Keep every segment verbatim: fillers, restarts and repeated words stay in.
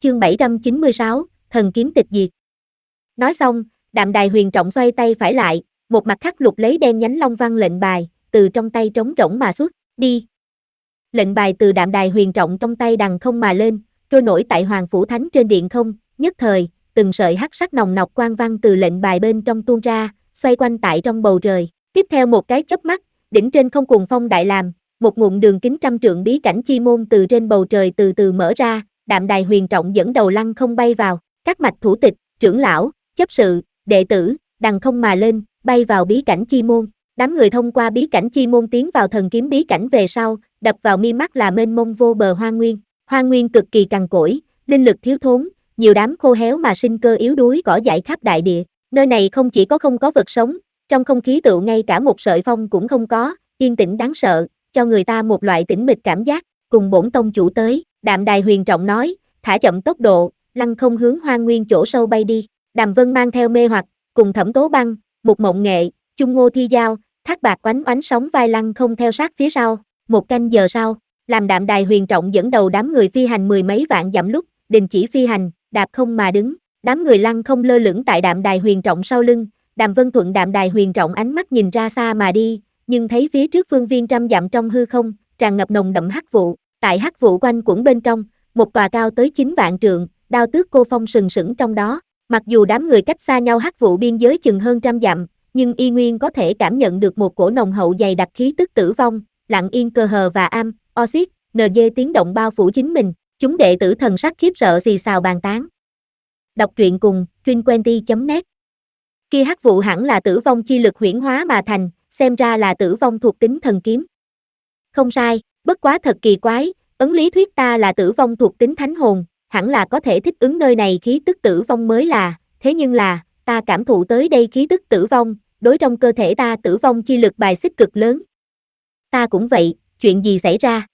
chương bảy trăm chín mươi sáu, thần kiếm tịch diệt. Nói xong, Đạm Đài Huyền Trọng xoay tay phải lại, một mặt khắc lục lấy đen nhánh long văn lệnh bài, từ trong tay trống rỗng mà xuất, đi. Lệnh bài từ Đạm Đài Huyền Trọng trong tay đằng không mà lên, trôi nổi tại Hoàng Phủ Thánh trên điện không, nhất thời, từng sợi hắc sắc nồng nọc quang văn từ lệnh bài bên trong tuôn ra, xoay quanh tại trong bầu trời. Tiếp theo một cái chớp mắt, đỉnh trên không cuồng phong đại làm, một ngụm đường kính trăm trượng bí cảnh chi môn từ trên bầu trời từ từ mở ra, Đạm Đài Huyền Trọng dẫn đầu lăng không bay vào, các mạch thủ tịch, trưởng lão, chấp sự, đệ tử, đằng không mà lên, bay vào bí cảnh chi môn. Đám người thông qua bí cảnh chi môn tiến vào thần kiếm bí cảnh về sau, đập vào mi mắt là mênh mông vô bờ hoang nguyên. Hoang nguyên cực kỳ cằn cỗi, linh lực thiếu thốn, nhiều đám khô héo mà sinh cơ yếu đuối cỏ dại khắp đại địa. Nơi này không chỉ có không có vật sống, trong không khí tựu ngay cả một sợi phong cũng không có, yên tĩnh đáng sợ, cho người ta một loại tĩnh mịch cảm giác. Cùng bổn tông chủ tới, Đạm Đài Huyền Trọng nói, thả chậm tốc độ, lăng không hướng hoang nguyên chỗ sâu bay đi. Đàm Vân mang theo mê hoặc, cùng Thẩm Tố Băng, Mục Mộng Nghệ, Chung Ngô Thi Giao, Thác Bạc oánh oánh sóng vai lăng không theo sát phía sau. Một canh giờ sau, làm Đạm Đài Huyền Trọng dẫn đầu đám người phi hành mười mấy vạn dặm lúc, đình chỉ phi hành, đạp không mà đứng. Đám người lăng không lơ lửng tại Đạm Đài Huyền Trọng sau lưng, Đàm Vân thuận Đạm Đài Huyền Trọng ánh mắt nhìn ra xa mà đi, nhưng thấy phía trước phương viên trăm dặm trong hư không, tràn ngập nồng đậm hắc vụ. Tại hắc vụ quanh quẩn bên trong, một tòa cao tới chín vạn trượng, đao tước cô phong sừng sững trong đó. Mặc dù đám người cách xa nhau hắc vụ biên giới chừng hơn trăm dặm, nhưng y nguyên có thể cảm nhận được một cổ nồng hậu dày đặc khí tức tử vong, lặng yên cơ hờ và am, oxit, en giê tiếng động bao phủ chính mình. Chúng đệ tử thần sắc khiếp sợ xì xào bàn tán. Đọc truyện cùng, truyện chấm net. Kia hắc vụ hẳn là tử vong chi lực huyễn hóa mà thành, xem ra là tử vong thuộc tính thần kiếm. Không sai, bất quá thật kỳ quái, ấn lý thuyết ta là tử vong thuộc tính thánh hồn, hẳn là có thể thích ứng nơi này khí tức tử vong mới là, thế nhưng là, ta cảm thụ tới đây khí tức tử vong, đối trong cơ thể ta tử vong chi lực bài xích cực lớn. Ta cũng vậy, chuyện gì xảy ra?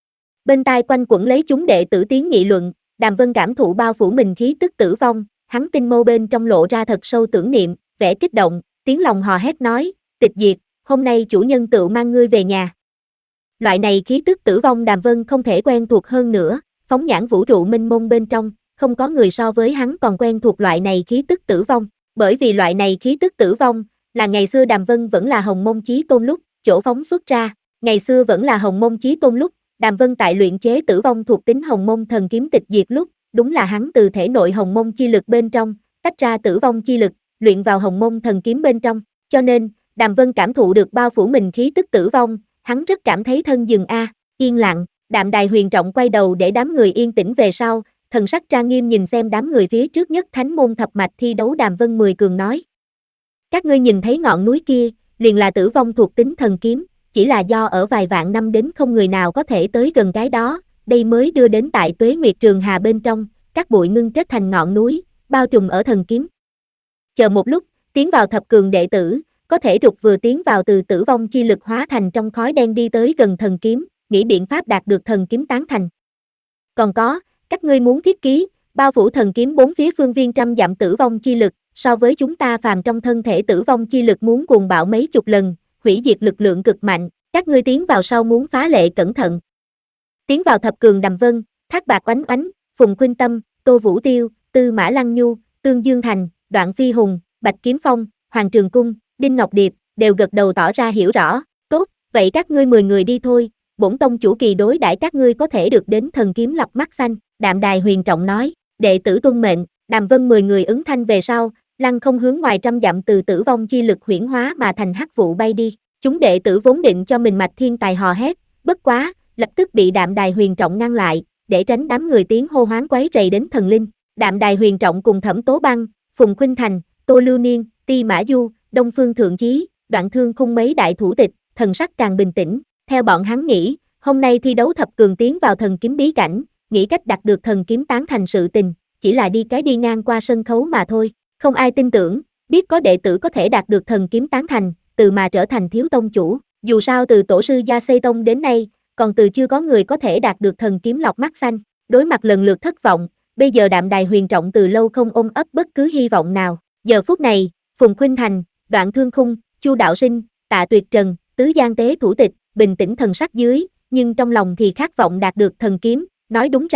Bên tai quanh quẩn lấy chúng đệ tử tiếng nghị luận, Đàm Vân cảm thụ bao phủ mình khí tức tử vong, hắn tinh mâu bên trong lộ ra thật sâu tưởng niệm, vẻ kích động, tiếng lòng hò hét nói, tịch diệt, hôm nay chủ nhân tự mang ngươi về nhà. Loại này khí tức tử vong Đàm Vân không thể quen thuộc hơn nữa, phóng nhãn vũ trụ mênh mông bên trong, không có người so với hắn còn quen thuộc loại này khí tức tử vong, bởi vì loại này khí tức tử vong, là ngày xưa Đàm Vân vẫn là Hồng Mông Chí Tôn lúc, chỗ phóng xuất ra, ngày xưa vẫn là Hồng Mông Chí Tôn lúc, Đàm Vân tại luyện chế tử vong thuộc tính Hồng Mông thần kiếm tịch diệt lúc, đúng là hắn từ thể nội Hồng Mông chi lực bên trong, tách ra tử vong chi lực, luyện vào Hồng Mông thần kiếm bên trong, cho nên, Đàm Vân cảm thụ được bao phủ mình khí tức tử vong, hắn rất cảm thấy thân dừng a, yên lặng. Đạm Đài Huyền Trọng quay đầu để đám người yên tĩnh về sau, thần sắc trang nghiêm nhìn xem đám người phía trước nhất thánh môn thập mạch thi đấu. Đàm Vân mười cường nói. Các ngươi nhìn thấy ngọn núi kia, liền là tử vong thuộc tính thần kiếm, chỉ là do ở vài vạn năm đến không người nào có thể tới gần cái đó, đây mới đưa đến tại Tuế Nguyệt Trường Hà bên trong, các bụi ngưng kết thành ngọn núi, bao trùm ở thần kiếm. Chờ một lúc, tiến vào thập cường đệ tử, có thể rụt vừa tiến vào từ tử vong chi lực hóa thành trong khói đen đi tới gần thần kiếm, nghĩ biện pháp đạt được thần kiếm tán thành. Còn có, các ngươi muốn thiết ký, bao phủ thần kiếm bốn phía phương viên trăm dặm tử vong chi lực, so với chúng ta phàm trong thân thể tử vong chi lực muốn cuồng bạo mấy chục lần, hủy diệt lực lượng cực mạnh, các ngươi tiến vào sau muốn phá lệ cẩn thận. Tiến vào thập cường Đàm Vân, Thác Bạc oánh oánh, Phùng Khuynh Tâm, Tô Vũ Tiêu, Tư Mã Lăng Nhu, Tương Dương Thành, Đoạn Phi Hùng, Bạch Kiếm Phong, Hoàng Trường Cung, Đinh Ngọc Điệp, đều gật đầu tỏ ra hiểu rõ. Tốt, vậy các ngươi mười người đi thôi, bổn tông chủ kỳ đối đãi các ngươi có thể được đến thần kiếm lọc mắt xanh. Đạm Đài Huyền Trọng nói, đệ tử tuân mệnh. Đàm Vân mười người ứng thanh về sau, lăng không hướng ngoài trăm dặm từ tử vong chi lực huyễn hóa mà thành hắc vụ bay đi. Chúng đệ tử vốn định cho mình mạch thiên tài hò hét, bất quá, lập tức bị Đạm Đài Huyền Trọng ngăn lại, để tránh đám người tiếng hô hoán quấy rầy đến thần linh. Đạm Đài Huyền Trọng cùng Thẩm Tố Băng, Phùng Khuynh Thành, Tô Lưu Niên, Ti Mã Du, Đông Phương Thượng Chí, Đoạn Thương Khung mấy đại thủ tịch, thần sắc càng bình tĩnh. Theo bọn hắn nghĩ, hôm nay thi đấu thập cường tiến vào thần kiếm bí cảnh, nghĩ cách đạt được thần kiếm tán thành sự tình, chỉ là đi cái đi ngang qua sân khấu mà thôi. Không ai tin tưởng, biết có đệ tử có thể đạt được thần kiếm tán thành, từ mà trở thành thiếu tông chủ. Dù sao từ tổ sư Gia Xây Tông đến nay, còn từ chưa có người có thể đạt được thần kiếm lọc mắt xanh. Đối mặt lần lượt thất vọng, bây giờ Đạm Đài Huyền Trọng từ lâu không ôm ấp bất cứ hy vọng nào. Giờ phút này, Phùng Khuynh Thành, Đoạn Thương Khung, Chu Đạo Sinh, Tạ Tuyệt Trần, Tứ Giang Tế thủ tịch, bình tĩnh thần sắc dưới, nhưng trong lòng thì khát vọng đạt được thần kiếm, nói đúng ra,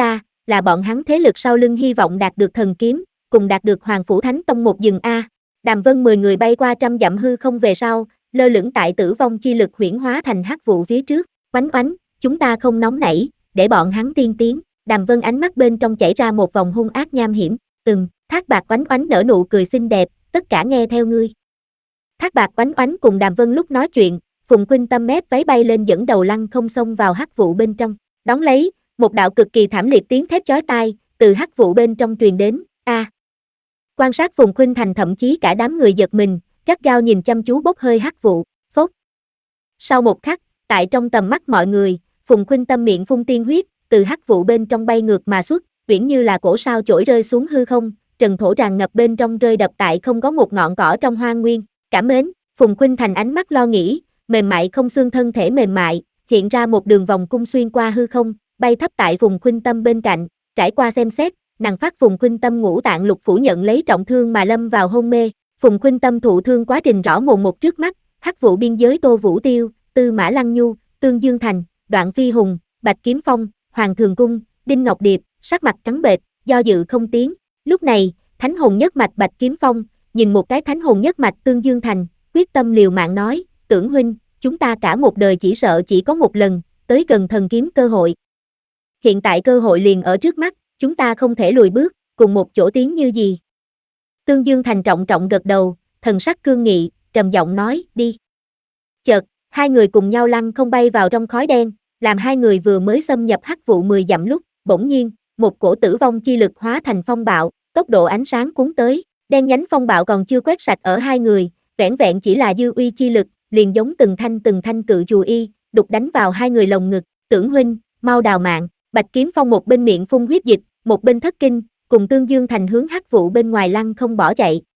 là bọn hắn thế lực sau lưng hy vọng đạt được thần kiếm, cùng đạt được Hoàng Phủ Thánh Tông một dừng A. Đàm Vân mười người bay qua trăm dặm hư không về sau, lơ lửng tại tử vong chi lực huyễn hóa thành hắc vụ phía trước, oánh oánh, chúng ta không nóng nảy, để bọn hắn tiên tiến. Đàm Vân ánh mắt bên trong chảy ra một vòng hung ác nham hiểm, ừm, Thác Bạt oánh oánh nở nụ cười xinh đẹp, tất cả nghe theo ngươi. Thác Bạt oánh oánh cùng Đàm Vân lúc nói chuyện, Phùng Khuynh Tâm mép váy bay lên dẫn đầu lăng không xông vào hắc vụ bên trong, đón lấy, một đạo cực kỳ thảm liệt tiếng thét chói tai, từ hắc vụ bên trong truyền đến, a. Quan sát Phùng Khuynh Thành thậm chí cả đám người giật mình, gắt gao nhìn chăm chú bốc hơi hắc vụ, phốt. Sau một khắc, tại trong tầm mắt mọi người, Phùng Khuynh Tâm miệng phun tiên huyết, từ hắc vụ bên trong bay ngược mà xuất, uyển như là cổ sao chổi rơi xuống hư không, trần thổ tràn ngập bên trong rơi đập tại không có một ngọn cỏ trong hoang nguyên. Cảm mến, Phùng Khuynh Thành ánh mắt lo nghĩ, mềm mại không xương thân thể mềm mại, hiện ra một đường vòng cung xuyên qua hư không, bay thấp tại Phùng Khuynh Tâm bên cạnh, trải qua xem xét, nàng phát Phùng Khuynh Tâm ngũ tạng lục phủ nhận lấy trọng thương mà lâm vào hôn mê. Phùng Khuynh Tâm thụ thương quá trình rõ mồn một trước mắt, hắc vụ biên giới Tô Vũ Tiêu, Tư Mã Lăng Nhu, Tương Dương Thành, Đoạn Phi Hùng, Bạch Kiếm Phong, Hoàng Thường Cung, Đinh Ngọc Điệp, sắc mặt trắng bệch, do dự không tiếng. Lúc này, Thánh Hồn nhất mạch Bạch Kiếm Phong, nhìn một cái Thánh Hồn nhất mạch Tương Dương Thành, quyết tâm liều mạng nói, Tưởng huynh, chúng ta cả một đời chỉ sợ chỉ có một lần, tới gần thần kiếm cơ hội. Hiện tại cơ hội liền ở trước mắt, chúng ta không thể lùi bước, cùng một chỗ tiến như gì. Tương Dương Thành trọng trọng gật đầu, thần sắc cương nghị, trầm giọng nói, đi. Chợt, hai người cùng nhau lăn không bay vào trong khói đen, làm hai người vừa mới xâm nhập hắc vụ mười dặm lúc, bỗng nhiên, một cổ tử vong chi lực hóa thành phong bạo, tốc độ ánh sáng cuốn tới, đen nhánh phong bạo còn chưa quét sạch ở hai người, vẻn vẹn chỉ là dư uy chi lực, liền giống từng thanh từng thanh cự chùa y, đục đánh vào hai người lồng ngực. Tưởng huynh, mau đào mạng. Bạch Kiếm Phong một bên miệng phun huyết dịch, một bên thất kinh, cùng Tương Dương Thành hướng hắc vụ bên ngoài lăn không bỏ chạy.